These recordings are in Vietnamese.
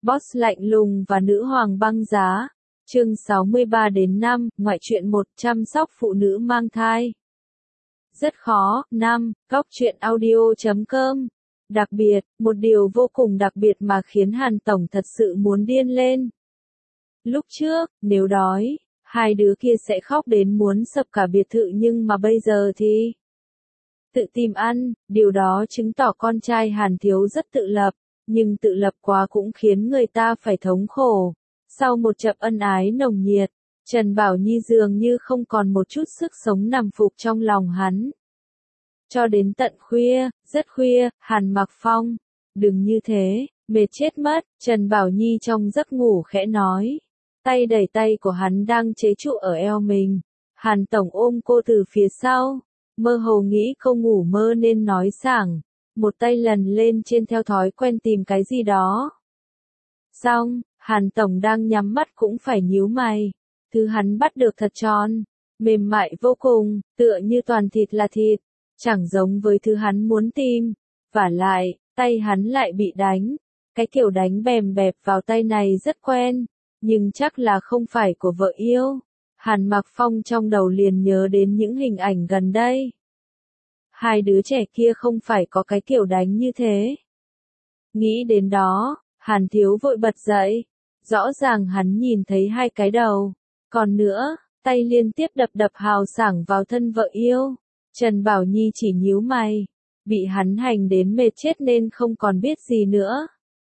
Boss lạnh lùng và nữ hoàng băng giá. Chương 63-5, ngoại truyện 1, chăm sóc phụ nữ mang thai. Rất khó. 5. Góc truyện audio.com. Đặc biệt, một điều vô cùng đặc biệt mà khiến Hàn Tổng thật sự muốn điên lên. Lúc trước, nếu đói, hai đứa kia sẽ khóc đến muốn sập cả biệt thự, nhưng mà bây giờ thì tự tìm ăn. Điều đó chứng tỏ con trai Hàn Thiếu rất tự lập, nhưng tự lập quá cũng khiến người ta phải thống khổ. Sau một chập ân ái nồng nhiệt, Trần Bảo Nhi dường như không còn một chút sức sống nằm phục trong lòng hắn. Cho đến tận khuya, rất khuya, Hàn Mặc Phong, đừng như thế, mệt chết mất, Trần Bảo Nhi trong giấc ngủ khẽ nói. Tay đẩy tay của hắn đang chế trụ ở eo mình. Hàn Tổng ôm cô từ phía sau, mơ hồ nghĩ câu ngủ mơ nên nói sảng. Một tay lần lên trên theo thói quen tìm cái gì đó. Xong, Hàn Tổng đang nhắm mắt cũng phải nhíu mày. Thứ hắn bắt được thật tròn, mềm mại vô cùng, tựa như toàn thịt là thịt, chẳng giống với thứ hắn muốn tìm. Vả lại, tay hắn lại bị đánh. Cái kiểu đánh bèm bẹp vào tay này rất quen, nhưng chắc là không phải của vợ yêu. Hàn Mặc Phong trong đầu liền nhớ đến những hình ảnh gần đây. Hai đứa trẻ kia không phải có cái kiểu đánh như thế. Nghĩ đến đó, Hàn Thiếu vội bật dậy. Rõ ràng hắn nhìn thấy hai cái đầu. Còn nữa, tay liên tiếp đập hào sảng vào thân vợ yêu. Trần Bảo Nhi chỉ nhíu mày. Bị hắn hành đến mệt chết nên không còn biết gì nữa.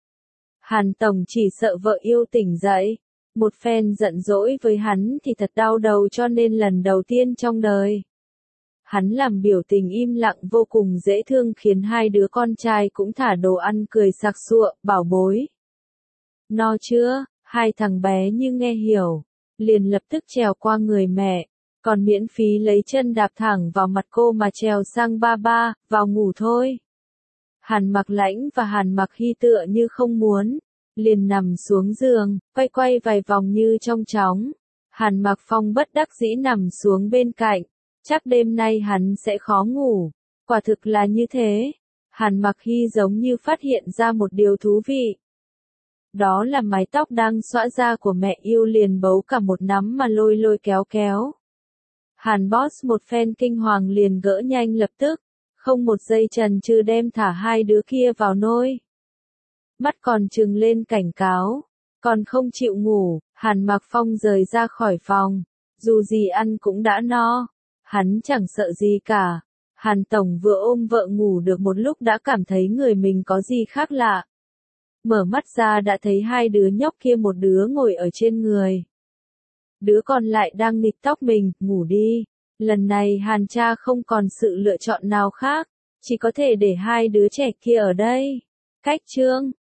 Hàn Tổng chỉ sợ vợ yêu tỉnh dậy. Một phen giận dỗi với hắn thì thật đau đầu, cho nên lần đầu tiên trong đời. Hắn làm biểu tình im lặng vô cùng dễ thương khiến hai đứa con trai cũng thả đồ ăn cười sặc sụa. Bảo bối, no chưa? Hai thằng bé như nghe hiểu, liền lập tức trèo qua người mẹ, còn miễn phí lấy chân đạp thẳng vào mặt cô mà trèo sang ba ba, vào ngủ thôi. Hàn Mặc Lãnh và Hàn Mặc Hy tựa như không muốn, liền nằm xuống giường, quay vài vòng như trong chóng. Hàn Mặc Phong bất đắc dĩ nằm xuống bên cạnh. Chắc đêm nay hắn sẽ khó ngủ. Quả thực là như thế. Hàn Mặc Hy giống như phát hiện ra một điều thú vị. Đó là mái tóc đang xõa ra của mẹ yêu liền bấu cả một nắm mà lôi kéo. Hàn Boss một phen kinh hoàng liền gỡ nhanh lập tức. Không một giây chần chừ đem thả hai đứa kia vào nôi. Mắt còn trừng lên cảnh cáo. Còn không chịu ngủ, Hàn Mặc Phong rời ra khỏi phòng. Dù gì ăn cũng đã no. Hắn chẳng sợ gì cả. Hàn Tổng vừa ôm vợ ngủ được một lúc đã cảm thấy người mình có gì khác lạ. Mở mắt ra đã thấy hai đứa nhóc kia, một đứa ngồi ở trên người. Đứa còn lại đang nghịch tóc mình. Ngủ đi. Lần này Hàn cha không còn sự lựa chọn nào khác. Chỉ có thể để hai đứa trẻ kia ở đây. Cách chương